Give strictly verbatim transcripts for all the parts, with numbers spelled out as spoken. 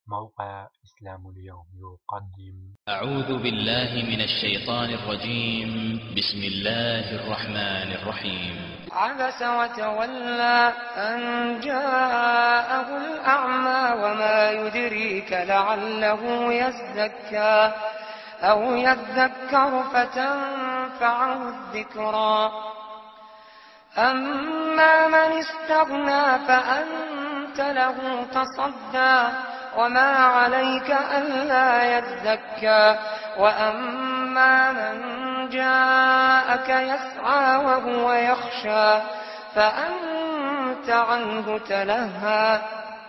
موقع إسلام اليوم يقدم. أعوذ بالله من الشيطان الرجيم. بسم الله الرحمن الرحيم. عبس وتولى أن جاءه الأعمى وما يدريك لعله يزكى أو يذكر فتنفعه الذكرى. أما من استغنى فأنت له تصدى وما عليك ألا يزكى. وأما من جاءك يسعى وهو يخشى فأنت عنه تلهى.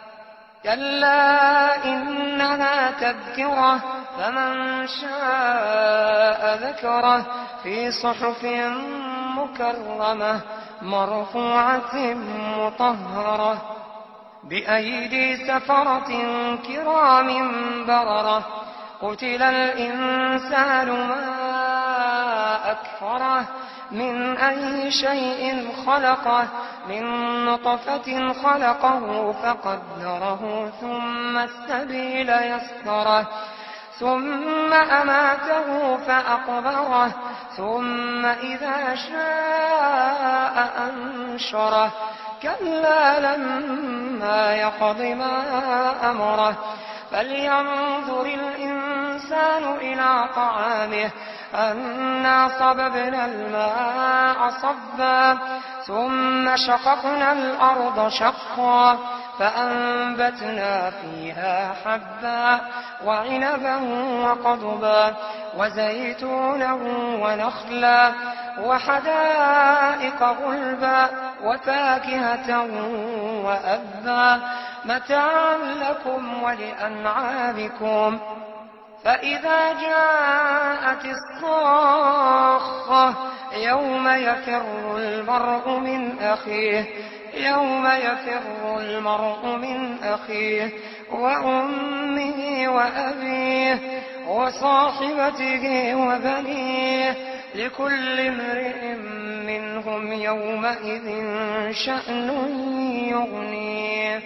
كلا إنها تذكرة فمن شاء ذكره في صحف مكرمة مرفوعة مطهرة بأيدي سفرة كرام بررة. قتل الإنسان ما أكفره من أي شيء خلقه من نطفة خلقه فقدره ثم السبيل يسره ثم أماته فأقبره ثم إذا شاء أنشره. كلا لما يقض ما أمره. فلينظر الإنسان إلى طعامه أنا صببنا الماء صبا ثم شققنا الأرض شقا فأنبتنا فيها حبا وعنبا وقضبا وزيتونا ونخلا وحدائق غلبا وفاكهة وأبا متاعا لكم ولأنعامكم. فإذا جاءت الصاخة يوم يفر المرء من أخيه يوم يفر المرء من أخيه وأمه وأبيه وصاحبته وبنيه لكل امرئ منهم يومئذ شأن يغنيه.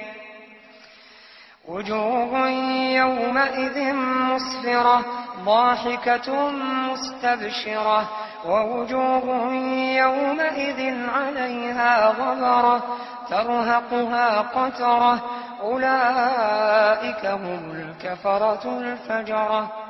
وجوه يومئذ مسفرة ضاحكة مستبشرة ووجوه يومئذ عليها غبرة ترهقها قترة أولئك هم الكفرة الفجرة.